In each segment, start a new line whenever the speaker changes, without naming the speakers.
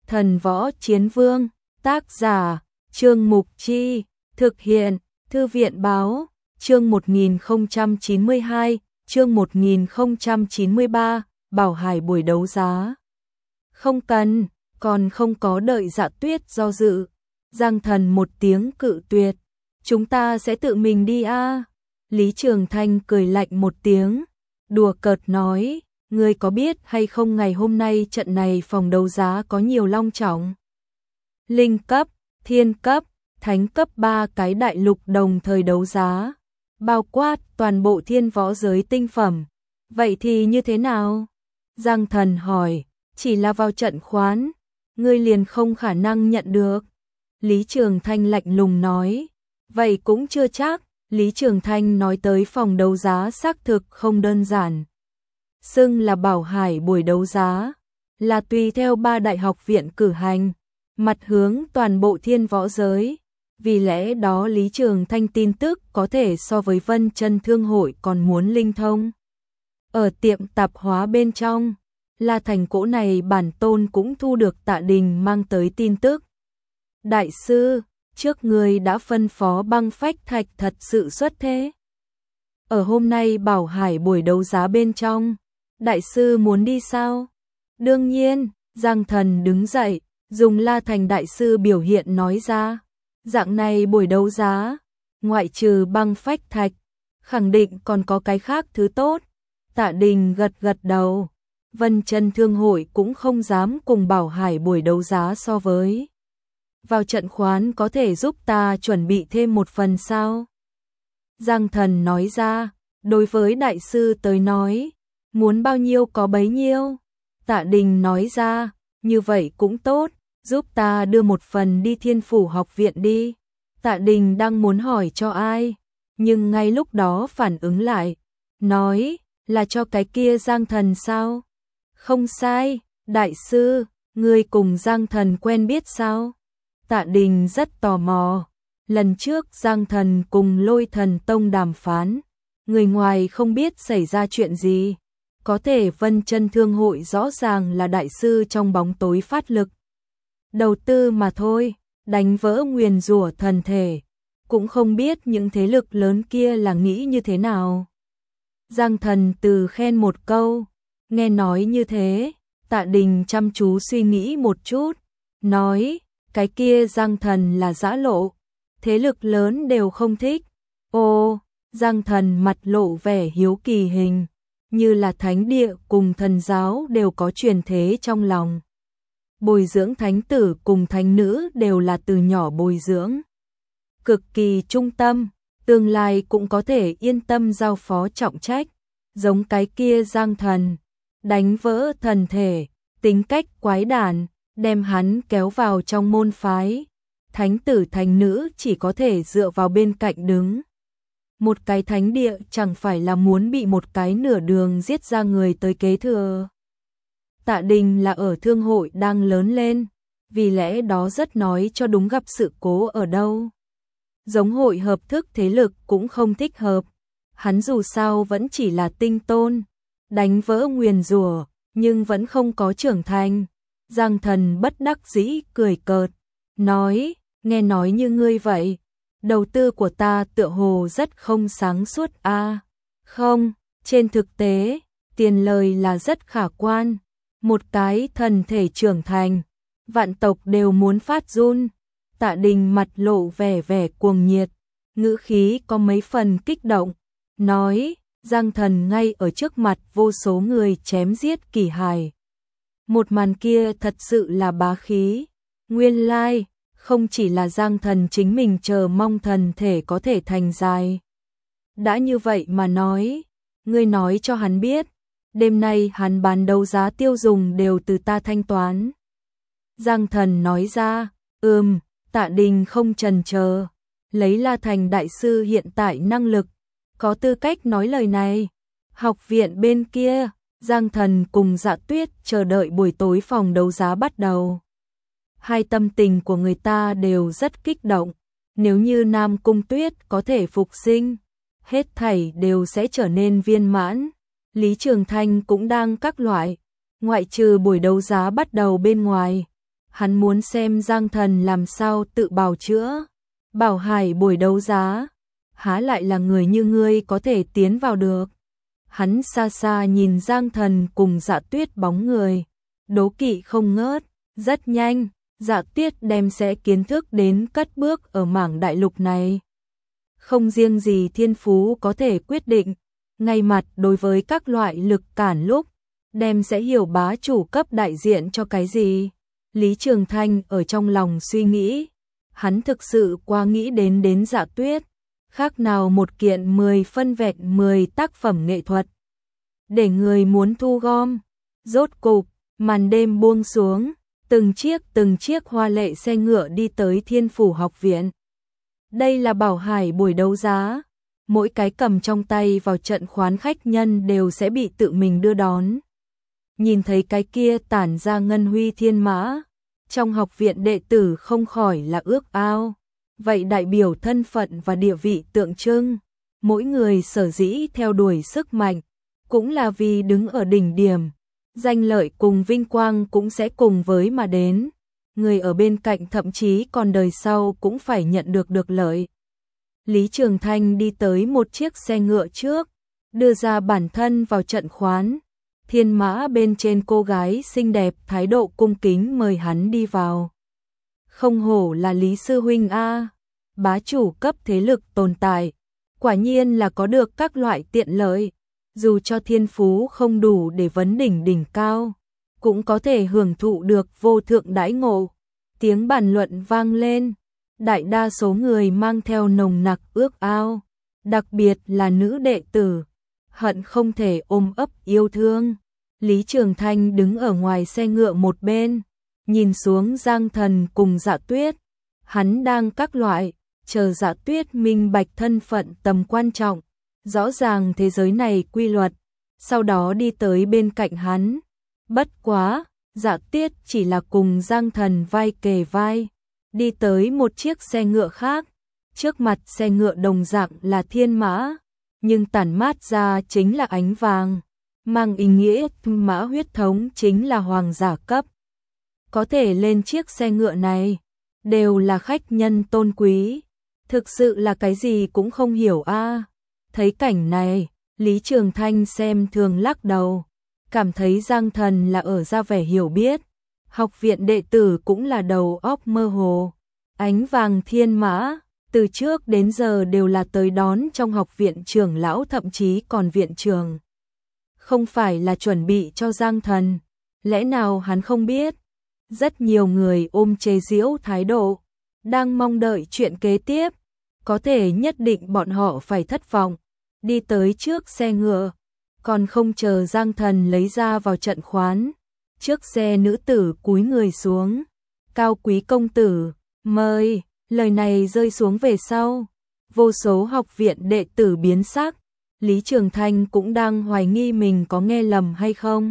Thần Võ Chiến Vương, tác giả, Trương Mục Chi, thực hiện, Thư viện Báo, chương 1092, chương 1093, Bảo Hải buổi đấu giá. Không cần, còn không có đợi Dạ Tuyết do dự. Giang Thần một tiếng cự tuyệt, chúng ta sẽ tự mình đi a. Lý Trường Thanh cười lạnh một tiếng, đùa cợt nói, ngươi có biết hay không ngày hôm nay trận này phòng đấu giá có nhiều long trọng. Linh cấp, thiên cấp, thánh cấp 3 cái đại lục đồng thời đấu giá, bao quát toàn bộ thiên võ giới tinh phẩm. Vậy thì như thế nào? Giang Thần hỏi, chỉ là vào trận khoán, ngươi liền không khả năng nhận được. Lý Trường Thanh lạnh lùng nói, vậy cũng chưa chắc. Lý Trường Thanh nói tới phòng đấu giá xác thực không đơn giản. Xưng là Bảo Hải buổi đấu giá, là tùy theo 3 đại học viện cử hành, mặt hướng toàn bộ thiên võ giới. Vì lẽ đó Lý Trường Thanh tin tức có thể so với Vân Chân Thương hội còn muốn linh thông. Ở tiệm tạp hóa bên trong, La Thành cỗ này bản tôn cũng thu được Tạ Đình mang tới tin tức. Đại sư, trước người đã phân phó băng phách thạch thật sự xuất thế. Ở hôm nay Bảo Hải buổi đấu giá bên trong, đại sư muốn đi sao? Đương nhiên, Giang Thần đứng dậy, dùng La Thành đại sư biểu hiện nói ra. Dạng này buổi đấu giá, ngoại trừ băng phách thạch, khẳng định còn có cái khác thứ tốt. Tạ Đình gật gật đầu, Vân Chân Thương hội cũng không dám cùng Bảo Hải buổi đấu giá so với. Vào trận khoán có thể giúp ta chuẩn bị thêm một phần sao? Giang Thần nói ra, đối với đại sư tới nói, muốn bao nhiêu có bấy nhiêu. Tạ Đình nói ra, như vậy cũng tốt, giúp ta đưa một phần đi Thiên Phủ học viện đi. Tạ Đình đang muốn hỏi cho ai, nhưng ngay lúc đó phản ứng lại, nói, là cho cái kia Giang Thần sao? Không sai, đại sư, ngươi cùng Giang Thần quen biết sao? Tạ Đình rất tò mò, lần trước Giang Thần cùng Lôi Thần Tông đàm phán, người ngoài không biết xảy ra chuyện gì, có thể Vân Chân Thương hội rõ ràng là đại sư trong bóng tối phát lực. Đầu tư mà thôi, đánh vỡ nguyền rủa thần thể, cũng không biết những thế lực lớn kia là nghĩ như thế nào. Giang Thần từ khen một câu, nghe nói như thế, Tạ Đình chăm chú suy nghĩ một chút, nói, cái kia Giang Thần là giã lộ, thế lực lớn đều không thích. Ô, Giang Thần mặt lộ vẻ hiếu kỳ hình, như là thánh địa cùng thần giáo đều có truyền thế trong lòng. Bồi dưỡng thánh tử cùng thánh nữ đều là từ nhỏ bồi dưỡng. Cực kỳ trung tâm, tương lai cũng có thể yên tâm giao phó trọng trách, giống cái kia Giang Thần, đánh vỡ thần thể, tính cách quái đản, đem hắn kéo vào trong môn phái. Thánh tử thánh nữ chỉ có thể dựa vào bên cạnh đứng. Một cái thánh địa chẳng phải là muốn bị một cái nửa đường giết ra người tới kế thừa. Tạ Đình là ở thương hội đang lớn lên, vì lẽ đó rất nói cho đúng gặp sự cố ở đâu. Giống hội hợp thức thế lực cũng không thích hợp, hắn dù sao vẫn chỉ là tinh tôn, đánh vỡ nguyền rủa nhưng vẫn không có trưởng thành. Giang Thần bất đắc dĩ cười cợt, nói, nghe nói như ngươi vậy, đầu tư của ta tựa hồ rất không sáng suốt a. Không, trên thực tế, tiền lời là rất khả quan, một cái thần thể trưởng thành, vạn tộc đều muốn phát run. Tạ Đình mặt lộ vẻ vẻ cuồng nhiệt, ngữ khí có mấy phần kích động, nói, Giang Thần ngay ở trước mặt vô số người chém giết kỳ hài. Một màn kia thật sự là bá khí. Nguyên lai, không chỉ là Giang Thần chính mình chờ mong thần thể có thể thành dài. Đã như vậy mà nói, ngươi nói cho hắn biết, đêm nay hắn bán đấu giá tiêu dùng đều từ ta thanh toán. Giang Thần nói ra, Tạ Đình không chần chờ, lấy La Thành đại sư hiện tại năng lực, có tư cách nói lời này. Học viện bên kia, Giang Thần cùng Dạ Tuyết chờ đợi buổi tối phòng đấu giá bắt đầu. Hai tâm tình của người ta đều rất kích động, nếu như Nam Cung Tuyết có thể phục sinh, hết thảy đều sẽ trở nên viên mãn. Lý Trường Thanh cũng đang các loại, ngoại trừ buổi đấu giá bắt đầu bên ngoài, Hắn muốn xem Giang Thần làm sao tự bào chữa. Bảo Hải buổi đấu giá, há lại là người như ngươi có thể tiến vào được. Hắn xa xa nhìn Giang Thần cùng Dạ Tuyết bóng người, đố kỵ không ngớt. Rất nhanh, Dạ Tuyết đem sẽ kiến thức đến cất bước ở mảng đại lục này. Không riêng gì thiên phú có thể quyết định, ngay mặt đối với các loại lực cản lúc, đem sẽ hiểu bá chủ cấp đại diện cho cái gì. Lý Trường Thanh ở trong lòng suy nghĩ, hắn thực sự quá nghĩ đến Dạ Tuyết, khác nào một kiện 10 phân vẹn 10 tác phẩm nghệ thuật. Để người muốn thu gom, rốt cục, màn đêm buông xuống, từng chiếc hoa lệ xe ngựa đi tới Thiên Phủ học viện. Đây là Bảo Hải buổi đấu giá, mỗi cái cầm trong tay vào trận khoán khách nhân đều sẽ bị tự mình đưa đón. Nhìn thấy cái kia tản ra ngân huy thiên mã, trong học viện đệ tử không khỏi là ước ao. Vậy đại biểu thân phận và địa vị tượng trưng, mỗi người sở dĩ theo đuổi sức mạnh, cũng là vì đứng ở đỉnh điểm, danh lợi cùng vinh quang cũng sẽ cùng với mà đến. Người ở bên cạnh thậm chí còn đời sau cũng phải nhận được lợi. Lý Trường Thanh đi tới một chiếc xe ngựa trước, đưa ra bản thân vào trận khoán. Thiên mã bên trên cô gái xinh đẹp thái độ cung kính mời hắn đi vào. Không hổ là Lý Sư Huynh a, bá chủ cấp thế lực tồn tại, quả nhiên là có được các loại tiện lợi, dù cho thiên phú không đủ để vấn đỉnh cao, cũng có thể hưởng thụ được vô thượng đãi ngộ. Tiếng bàn luận vang lên, đại đa số người mang theo nồng nặc ước ao, đặc biệt là nữ đệ tử, hận không thể ôm ấp yêu thương. Lý Trường Thanh đứng ở ngoài xe ngựa một bên, nhìn xuống Giang Thần cùng Dạ Tuyết, hắn đang các loại, chờ Dạ Tuyết minh bạch thân phận tầm quan trọng, rõ ràng thế giới này quy luật, sau đó đi tới bên cạnh hắn. Bất quá, Dạ Tuyết chỉ là cùng Giang Thần vai kề vai, đi tới một chiếc xe ngựa khác, trước mặt xe ngựa đồng dạng là thiên mã, nhưng tản mát ra chính là ánh vàng, mang ý nghĩa mã huyết thống chính là hoàng giả cấp. Có thể lên chiếc xe ngựa này, đều là khách nhân tôn quý, thực sự là cái gì cũng không hiểu a. Thấy cảnh này, Lý Trường Thanh xem thường lắc đầu, cảm thấy Giang Thần là ở ra vẻ hiểu biết, học viện đệ tử cũng là đầu óc mơ hồ. Ánh vàng thiên mã, từ trước đến giờ đều là tới đón trong học viện trưởng lão, thậm chí còn viện trưởng. Không phải là chuẩn bị cho Giang Thần, lẽ nào hắn không biết? Rất nhiều người ôm chế giễu thái độ, đang mong đợi chuyện kế tiếp, có thể nhất định bọn họ phải thất vọng. Đi tới trước xe ngựa, còn không chờ Giang Thần lấy ra vào trận khoán, trước xe nữ tử cúi người xuống. Cao quý công tử, mời. Lời này rơi xuống về sau, vô số học viện đệ tử biến sắc. Lý Trường Thanh cũng đang hoài nghi mình có nghe lầm hay không.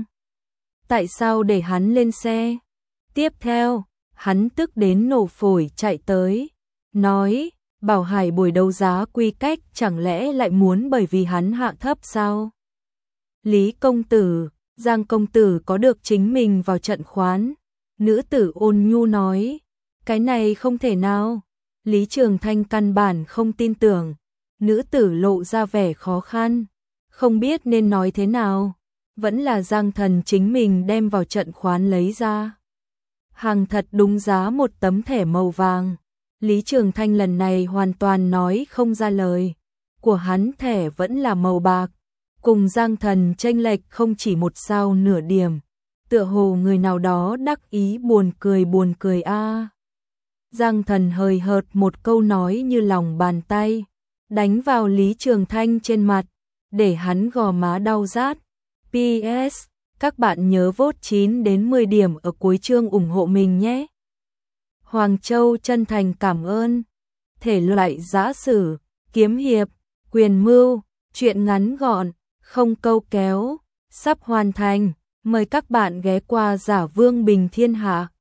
Tại sao để hắn lên xe? Tiếp theo, hắn tức đến nổ phổi chạy tới, nói, Bảo Hải buổi đấu giá quy cách chẳng lẽ lại muốn bởi vì hắn hạ thấp sao? Lý công tử, Giang công tử có được chính mình vào trận khoán. Nữ tử ôn nhu nói, cái này không thể nào. Lý Trường Thanh căn bản không tin tưởng. Nữ tử lộ ra vẻ khó khăn, không biết nên nói thế nào. Vẫn là Giang Thần chính mình đem vào trận khoán lấy ra. Hàng thật đúng giá một tấm thẻ màu vàng. Lý Trường Thanh lần này hoàn toàn nói không ra lời. Của hắn thẻ vẫn là màu bạc, cùng Giang Thần chênh lệch không chỉ một sao nửa điểm. Tựa hồ người nào đó đắc ý buồn cười a. Giang Thần hời hợt một câu nói như lòng bàn tay, đánh vào Lý Trường Thanh trên mặt, để hắn gò má đau rát. PS, các bạn nhớ vote 9 đến 10 điểm ở cuối chương ủng hộ mình nhé. Hoàng Châu chân thành cảm ơn. Thể loại giã sử, kiếm hiệp, quyền mưu, truyện ngắn gọn, không câu kéo, sắp hoàn thành. Mời các bạn ghé qua Giả Vương Bình Thiên Hạ.